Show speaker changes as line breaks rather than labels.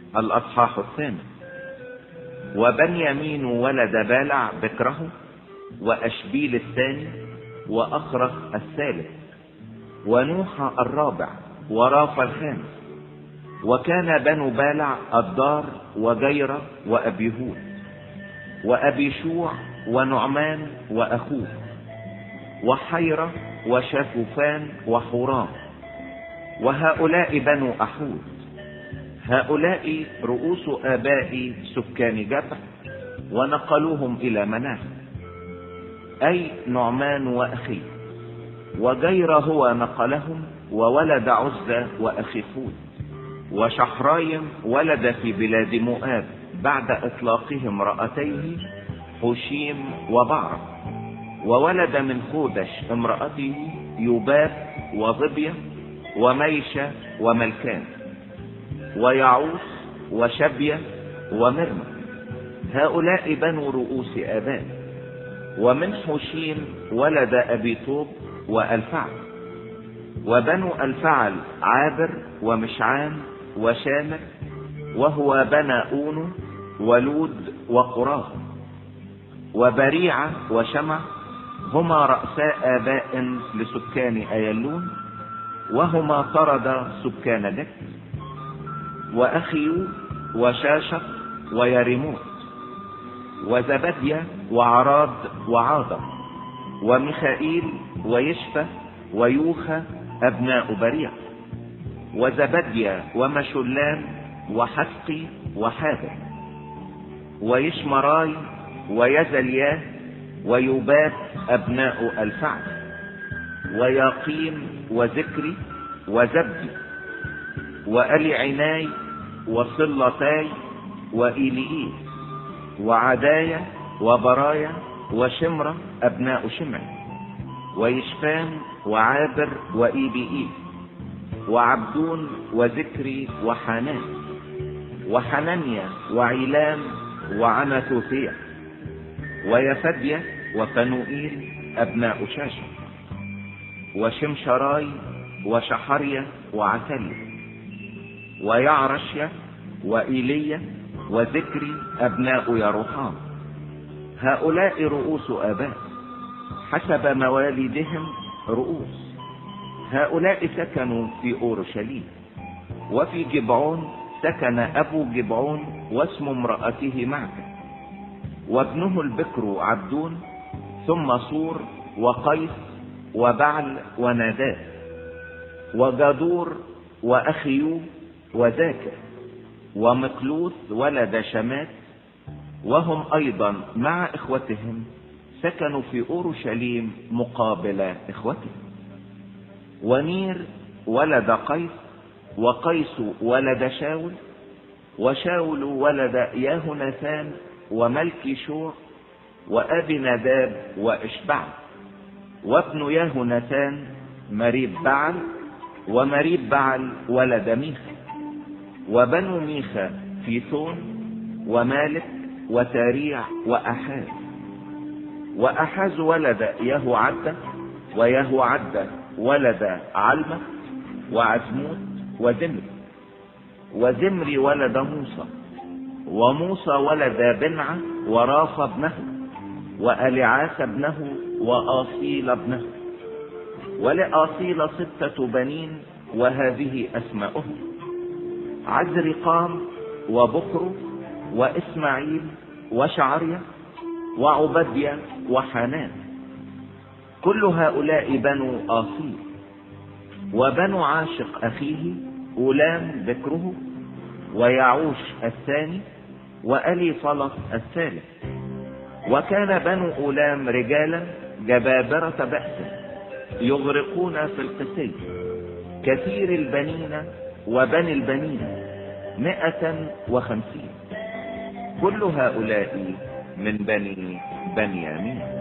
الأصحاح 8. وبنيامين ولد بالع بكره، وأشبيل الثاني، وأخرس الثالث، ونوح الرابع، ورافا الخامس. وكان بنو بالع الدار وجيرة وأبيهود وأبيشوع ونعمان وأخوه وحيرة وشافوفان وحورام. وهؤلاء بنو أحود. هؤلاء رؤوس آباء سكان جبع، ونقلوهم إلى مناخ، أي نعمان وأخيه. وجيرة هو نقلهم، وولد عزة وأخيفود. وشحرايم ولد في بلاد مؤاب بعد إطلاقه امرأتيه حشيم وبعرة. وولد من خودش امرأته يوباب وظبية وميشة وملكان ويعوس وشبية ومرمى. هؤلاء بنو رؤوس آباء. ومن حشيم ولد أبيطوب وألفعل. وبنو الفعل عابر ومشعان وشامر، وهو بنى أونو ولود وقراه. وبريعة وشمع هما رأساء آباء لسكان أيلون، وهما طرد سكان دك. وأخيو وشاشق ويرموت وزبديا وعراد وعاضر وميخائيل ويشفى ويوخى أبناء بريع. وزبديا ومشلام وحسقي وحابر ويشمراي ويزلياه ويوباب أبناء الفعل. وياقيم وذكري وزبدي وألي عناي وصلتاي وإيلئيل وعدايا وبرايا وشمرة أبناء شمع. ويشفان وعابر وإيبئيل وعبدون وذكري وحنان وحنانيا وعيلام وعنثوثية ويفديا وفنوئيل أبناء شاشة. وشمشراي وشحريا وعتليا ويعرشيا وإيليا وذكري أبناء يروحام. هؤلاء رؤوس آباء حسب موالدهم رؤوس. هؤلاء سكنوا في أورشليم. وفي جبعون سكن أبو جبعون واسم امرأته معك. وابنه البكر عبدون، ثم صور وقيس وبعل وناداب وجدور وأخيو وذاكر. ومقلوث ولد شمات، وهم أيضا مع إخوتهم سكنوا في أورشليم مقابل إخوتهم. ونير ولد قيس، وقيس ولد شاول، وشاول ولد ياهوناثان وملكي شوع وأبي نداب وإشبعل. وابن ياهوناثان مريب بعل، ومريب بعل ولد ميخا. وبنو ميخا فيثون ومالك وتاريع وأحاز. وأحاز ولد يهوعدة، ويهوعدة ولد علمة وعزموت وزمري. وزمري ولد موسى، وموسى ولد بنعة ورافا ابنه وألعاس ابنه وآصيل ابنه. ولآصيل 6 بنين، وهذه أسماؤهم: عزرقام وبكر وإسماعيل وشعريا وعبديا وحنان. كل هؤلاء بنو آصيل. وبنو عاشق أخيه أولام بكره، ويعوش الثاني، وألي فلط الثالث. وكان بنو أولام رجالا جبابرة بأس، يغرقون في القسي، كثير البنين وبني البنين 150. كل هؤلاء من بني بنيامين.